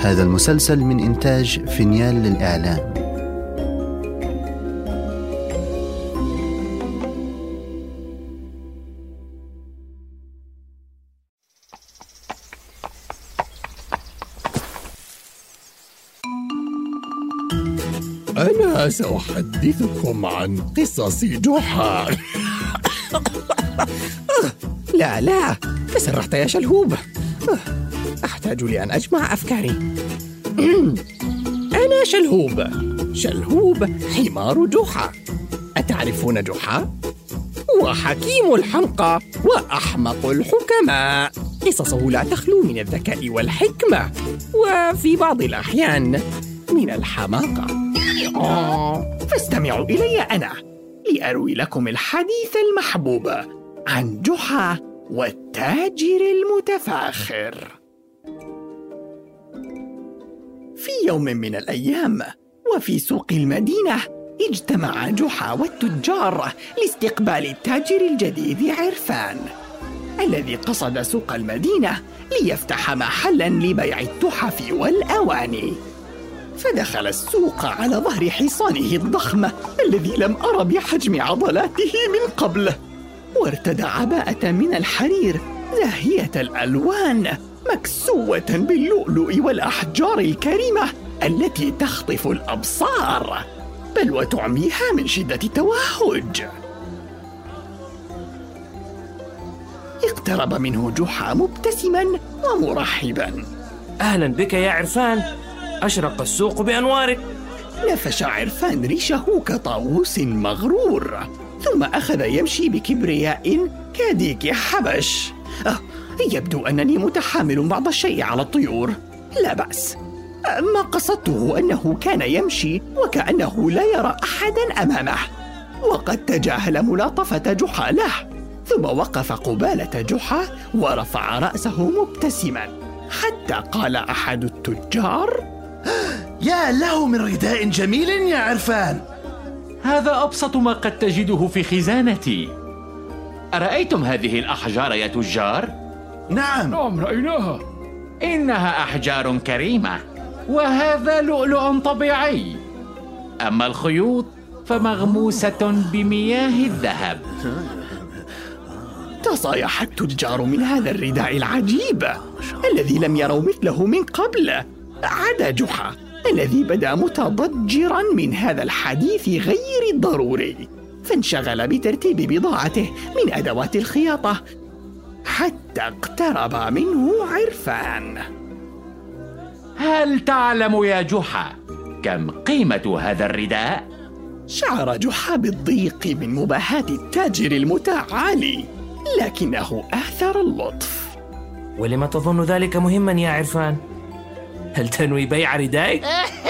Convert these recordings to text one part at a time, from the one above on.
هذا المسلسل من إنتاج فينيال للإعلام. أنا سأحدثكم عن قصص جحا. لا تسرحت يا شلهوب. أحتاج لأن أجمع أفكاري. أنا شلهوب حمار جحا. أتعرفون جحا؟ هو حكيم الحمقى وأحمق الحكماء. قصصه لا تخلو من الذكاء والحكمة، وفي بعض الأحيان من الحماقة. فاستمعوا إلي أنا لأروي لكم الحديث المحبوب عن جحا والتاجر المتفاخر. في يوم من الأيام وفي سوق المدينة اجتمع جحا والتجار لاستقبال التاجر الجديد عرفان، الذي قصد سوق المدينة ليفتح محلاً لبيع التحف والأواني. فدخل السوق على ظهر حصانه الضخم الذي لم أر بحجم عضلاته من قبل، وارتدى عباءة من الحرير زاهية الألوان مكسوة باللؤلؤ والأحجار الكريمة التي تخطف الأبصار بل وتعميها من شدة التوهج. اقترب منه جحا مبتسما ومرحبا. أهلا بك يا عرفان، أشرق السوق بأنوارك. نفش عرفان ريشه كطاووس مغرور، ثم أخذ يمشي بكبرياء كديك حبش. يبدو أنني متحامل بعض الشيء على الطيور، لا بأس. ما قصدته أنه كان يمشي وكأنه لا يرى أحدا أمامه، وقد تجاهل ملاطفة جحا له، ثم وقف قبالة جحا ورفع رأسه مبتسما، حتى قال أحد التجار: يا له من رداء جميل يا عرفان. هذا أبسط ما قد تجده في خزانتي. أرأيتم هذه الأحجار يا تجار؟ نعم رأيناها. إنها أحجار كريمة، وهذا لؤلؤ طبيعي. أما الخيوط فمغموسة بمياه الذهب. تصايح التجار من هذا الرداء العجيب الذي لم يروا مثله من قبل، عدا جحا الذي بدا متضجرا من هذا الحديث غير الضروري، فانشغل بترتيب بضاعته من أدوات الخياطة حتى اقترب منه عرفان. هل تعلم يا جحا كم قيمة هذا الرداء؟ شعر جحا بالضيق من مباهاة التاجر المتعالي، لكنه آثر اللطف. ولما تظن ذلك مهما يا عرفان؟ هل تنوي بيع ردائك؟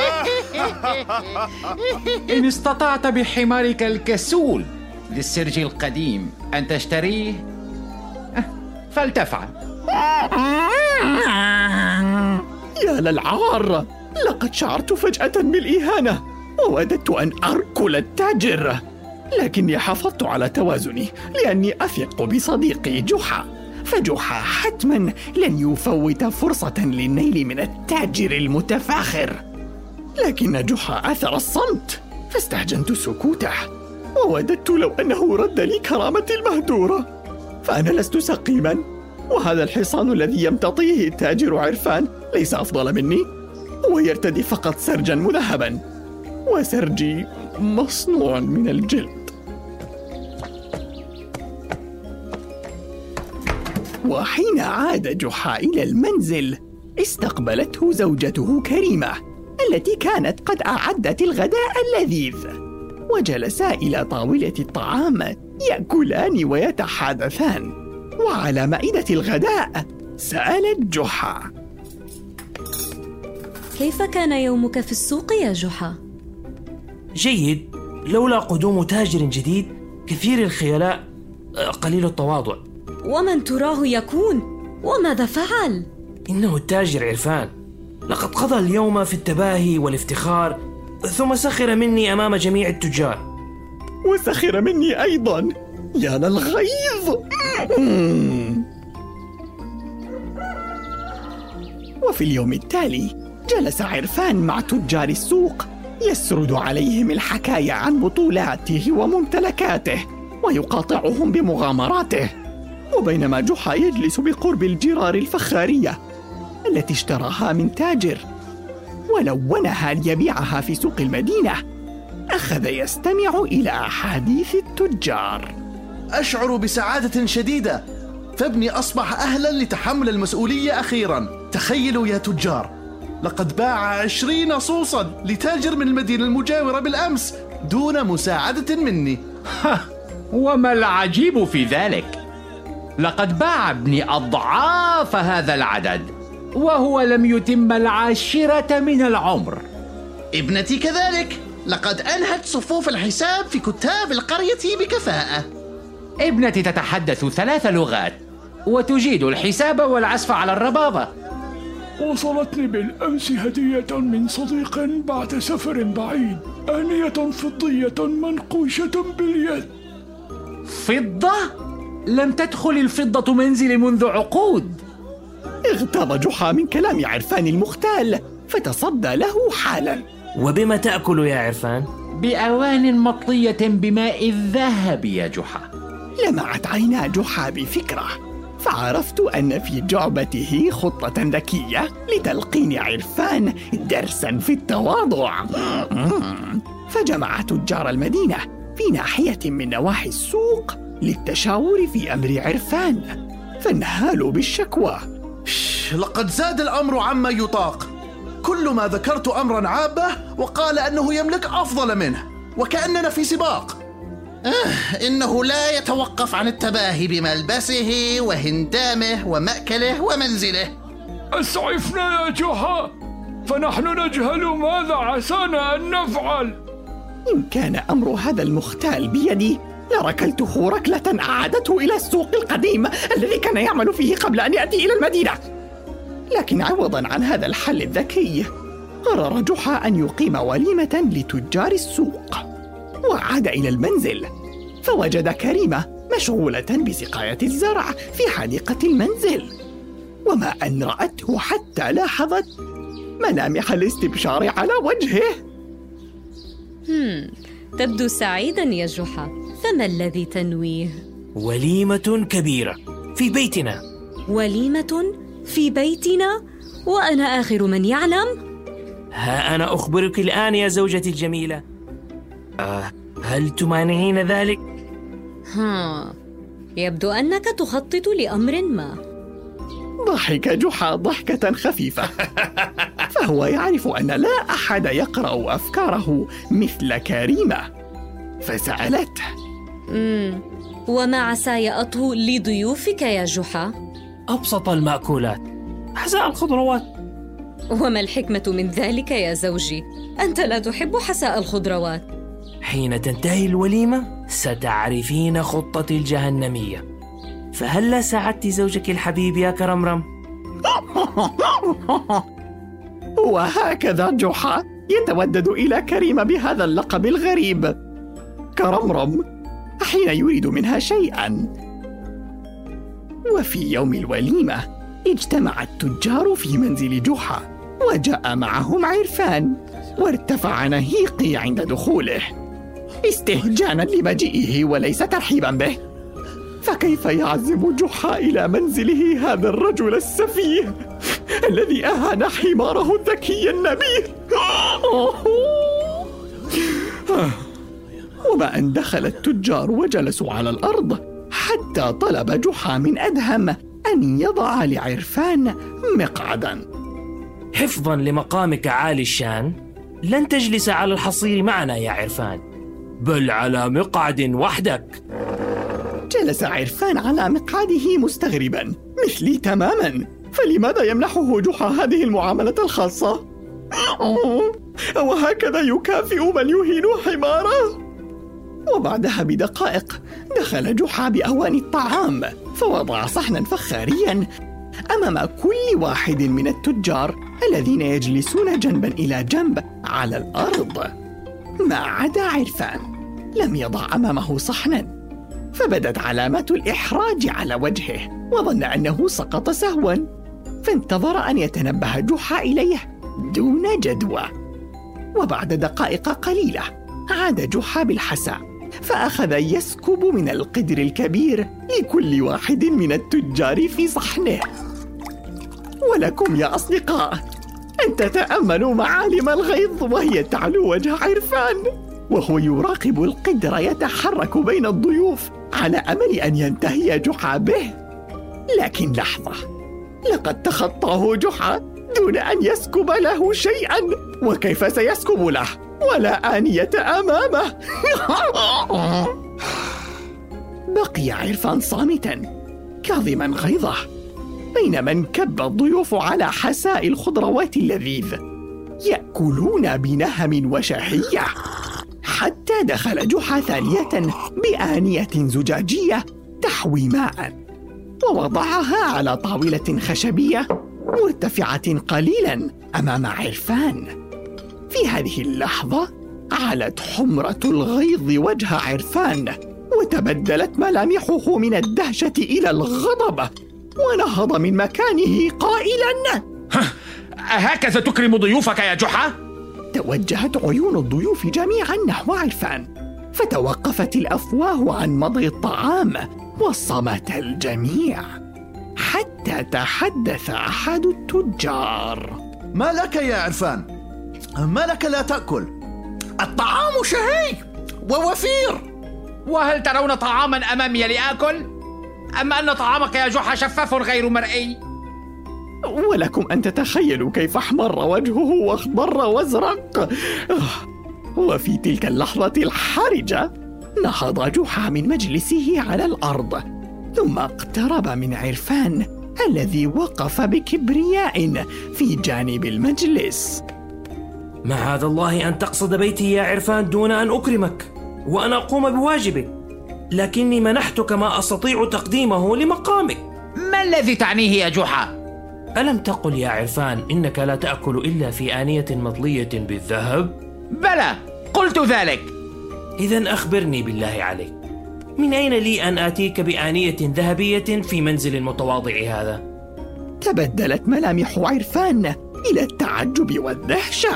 إن استطعت بحمارك الكسول للسرج القديم أن تشتريه فلتفعل. يا للعار، لقد شعرت فجأة بالإهانة ووددت أن أركل التاجر، لكني حافظت على توازني لأني أثق بصديقي جحا، فجحا حتما لن يفوت فرصة للنيل من التاجر المتفاخر. لكن جحا أثر الصمت، فاستهجنت سكوته، ووددت لو أنه رد لي كرامتي المهدورة. فأنا لست سقيما، وهذا الحصان الذي يمتطيه التاجر عرفان ليس أفضل مني، هو يرتدي فقط سرجا مذهبا، وسرجي مصنوع من الجلد. وحين عاد جحا إلى المنزل استقبلته زوجته كريمة التي كانت قد أعدت الغداء اللذيذ، وجلسا إلى طاولة الطعام يأكلان ويتحادثان. وعلى مائدة الغداء سألت جحا: كيف كان يومك في السوق يا جحا؟ جيد، لولا قدوم تاجر جديد كثير الخيلاء قليل التواضع. ومن تراه يكون؟ وماذا فعل؟ إنه التاجر عرفان، لقد قضى اليوم في التباهي والافتخار، ثم سخر مني أمام جميع التجار. وسخر مني أيضا، يا للغيظ. وفي اليوم التالي جلس عرفان مع تجار السوق يسرد عليهم الحكاية عن بطولاته وممتلكاته ويقاطعهم بمغامراته، وبينما جحا يجلس بقرب الجرار الفخارية التي اشتراها من تاجر ولونها ليبيعها في سوق المدينة، أخذ يستمع إلى أحاديث التجار. أشعر بسعادة شديدة، فابني أصبح أهلا لتحمل المسؤولية أخيرا. تخيلوا يا تجار، لقد باع 20 صوصا لتاجر من المدينة المجاورة بالأمس دون مساعدة مني. وما العجيب في ذلك؟ لقد باع ابني أضعاف هذا العدد وهو لم يتم 10 من العمر. ابنتي كذلك، لقد أنهت صفوف الحساب في كتاب القرية بكفاءة. ابنتي تتحدث 3 لغات وتجيد الحساب والعزف على الربابة. وصلتني بالأمس هدية من صديق بعد سفر بعيد، آنية فضية منقوشة باليد. فضة؟ لم تدخل الفضة منزلي منذ عقود. اغتاظ جحا من كلام عرفان المختال فتصدى له حالا. وبما تأكل يا عرفان؟ بأوان مطلية بماء الذهب يا جحا. لمعت عينا جحا بفكرة، فعرفت أن في جعبته خطة ذكية لتلقين عرفان درسا في التواضع. فجمع تجار المدينة في ناحية من نواحي السوق للتشاور في أمر عرفان، فانهالوا بالشكوى. لقد زاد الأمر عما يطاق، كل ما ذكرت أمرا عابه وقال أنه يملك أفضل منه، وكأننا في سباق. إنه لا يتوقف عن التباهي بملبسه وهندامه ومأكله ومنزله. أسعفنا يا جحا، فنحن نجهل ماذا عسانا أن نفعل. إن كان أمر هذا المختال بيدي لركلته ركلة أعادته إلى السوق القديم الذي كان يعمل فيه قبل أن يأتي إلى المدينة. لكن عوضا عن هذا الحل الذكي قرر جحا أن يقيم وليمة لتجار السوق، وعاد إلى المنزل فوجد كريمة مشغولة بسقاية الزرع في حديقة المنزل، وما أن رأته حتى لاحظت ملامح الاستبشار على وجهه. تبدو سعيدا يا جحا، فما الذي تنويه؟ وليمة كبيرة في بيتنا. وليمة في بيتنا وأنا آخر من يعلم؟ ها أنا أخبرك الآن يا زوجتي الجميلة. هل تمانعين ذلك؟ يبدو أنك تخطط لأمر ما. ضحك جحا ضحكة خفيفة، فهو يعرف أن لا أحد يقرأ أفكاره مثل كريمة، فسألته: وما عساي أطهو لضيوفك يا جحا؟ أبسط المأكولات، حساء الخضروات. وما الحكمة من ذلك يا زوجي؟ أنت لا تحب حساء الخضروات. حين تنتهي الوليمة ستعرفين خطتي الجهنمية، فهلا ساعدت زوجك الحبيب يا كرمرم؟ وهكذا جحا يتودد إلى كريمة بهذا اللقب الغريب كرمرم حين يريد منها شيئا. وفي يوم الوليمة اجتمع التجار في منزل جحا، وجاء معهم عرفان، وارتفع نهيقي عند دخوله استهجانا لمجيئه وليس ترحيبا به. فكيف يعزم جحا إلى منزله هذا الرجل السفيه الذي أهان حماره الذكي النبيه؟ وما أن دخل التجار وجلسوا على الأرض حتى طلب جحا من أدهم أن يضع لعرفان مقعدا. حفظا لمقامك عالي الشان لن تجلس على الحصير معنا يا عرفان، بل على مقعد وحدك. جلس عرفان على مقعده مستغربا مثلي تماما، فلماذا يمنحه جحا هذه المعاملة الخاصة؟ وهكذا يكافئ من يهين حماره؟ وبعدها بدقائق دخل جحا بأواني الطعام، فوضع صحنا فخاريا أمام كل واحد من التجار الذين يجلسون جنبا إلى جنب على الأرض، ما عدا عرفان. لم يضع أمامه صحنا، فبدت علامات الإحراج على وجهه، وظن أنه سقط سهوا، فانتظر أن يتنبه جحا إليه دون جدوى. وبعد دقائق قليلة عاد جحا بالحساء، فأخذ يسكب من القدر الكبير لكل واحد من التجار في صحنه. ولكم يا أصدقاء أن تتأملوا معالم الغيظ وهي تعلو وجه عرفان وهو يراقب القدر يتحرك بين الضيوف على أمل أن ينتهي جحا به. لكن لحظة، لقد تخطاه جحا دون أن يسكب له شيئا. وكيف سيسكب له ولا آنية أمامه؟ بقي عرفان صامتا كاظما غيظه بينما انكب الضيوف على حساء الخضروات اللذيذ يأكلون بنهم وشهية، حتى دخل جحا ثانية بآنية زجاجية تحوي ماء ووضعها على طاولة خشبية مرتفعة قليلا أمام عرفان. في هذه اللحظة علت حمرة الغيظ وجه عرفان وتبدلت ملامحه من الدهشة إلى الغضب، ونهض من مكانه قائلا: هكذا تكرم ضيوفك يا جحا؟ توجهت عيون الضيوف جميعا نحو عرفان، فتوقفت الأفواه عن مضغ الطعام وصمت الجميع حتى تحدث أحد التجار. ما لك يا عرفان؟ ما لك لا تأكل؟ الطعام شهي ووفير. وهل ترون طعاما أمامي لآكل؟ أما أن طعامك يا جحا شفاف غير مرئي. ولكم أن تتخيلوا كيف احمر وجهه واخضر وازرق. وفي تلك اللحظة الحرجة نهض جحا من مجلسه على الأرض، ثم اقترب من عرفان الذي وقف بكبرياء في جانب المجلس. معاذ الله أن تقصد بيتي يا عرفان دون أن أكرمك وأن أقوم بواجبك، لكني منحتك ما أستطيع تقديمه لمقامك. ما الذي تعنيه يا جحا؟ ألم تقل يا عرفان إنك لا تأكل إلا في آنية مطلية بالذهب؟ بلى، قلت ذلك. إذن أخبرني بالله عليك، من أين لي أن آتيك بآنية ذهبية في منزل المتواضع هذا؟ تبدلت ملامح عرفان إلى التعجب والدهشة،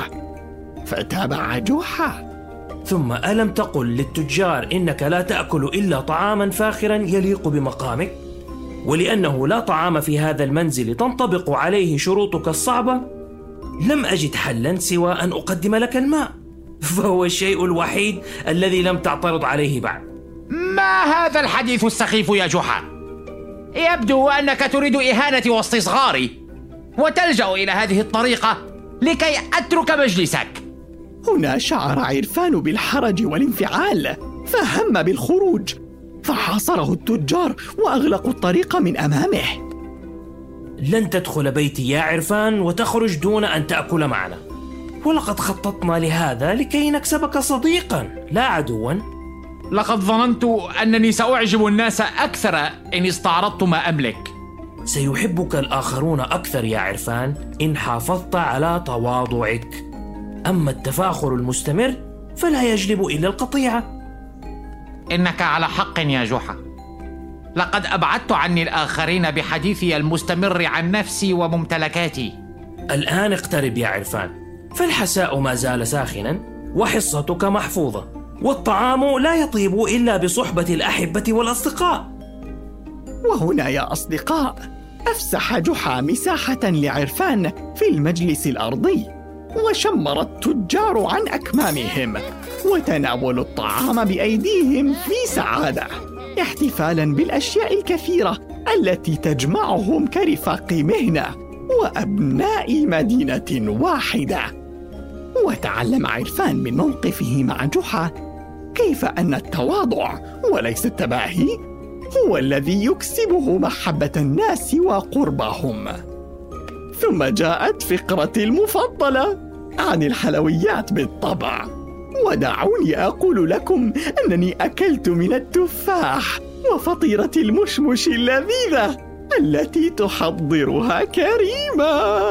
فتابع جحا: ثم ألم تقل للتجار إنك لا تأكل إلا طعاما فاخرا يليق بمقامك؟ ولأنه لا طعام في هذا المنزل تنطبق عليه شروطك الصعبة، لم أجد حلا سوى أن أقدم لك الماء، فهو الشيء الوحيد الذي لم تعترض عليه بعد. ما هذا الحديث السخيف يا جحا؟ يبدو أنك تريد إهانتي واستصغاري وتلجأ إلى هذه الطريقة لكي أترك مجلسك. هنا شعر عرفان بالحرج والانفعال فهم بالخروج، فحاصره التجار وأغلقوا الطريق من أمامه. لن تدخل بيتي يا عرفان وتخرج دون أن تأكل معنا، ولقد خططنا لهذا لكي نكسبك صديقا لا عدوا. لقد ظننت أنني سأعجب الناس أكثر إن استعرضت ما أملك. سيحبك الآخرون أكثر يا عرفان إن حافظت على تواضعك، أما التفاخر المستمر فلا يجلب إلا القطيعة. إنك على حق يا جحا، لقد أبعدت عني الآخرين بحديثي المستمر عن نفسي وممتلكاتي. الآن اقترب يا عرفان، فالحساء ما زال ساخنا وحصتك محفوظة، والطعام لا يطيب إلا بصحبة الأحبة والأصدقاء. وهنا يا أصدقاء أفسح جحا مساحة لعرفان في المجلس الأرضي، وشمر التجار عن أكمامهم وتناولوا الطعام بأيديهم في سعادة، احتفالا بالأشياء الكثيرة التي تجمعهم كرفاق مهنة وأبناء مدينة واحدة. وتعلم عرفان من موقفه مع جحا كيف أن التواضع وليس التباهي هو الذي يكسبه محبة الناس وقربهم. ثم جاءت فقرتي المفضلة عن الحلويات بالطبع، ودعوني أقول لكم أنني أكلت من التفاح وفطيرة المشمش اللذيذة التي تحضرها كريمة.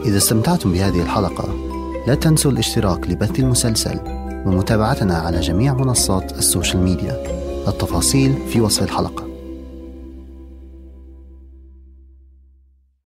إذا استمتعتم بهذه الحلقة لا تنسوا الاشتراك لبث المسلسل ومتابعتنا على جميع منصات السوشيال ميديا. التفاصيل في وصف الحلقة.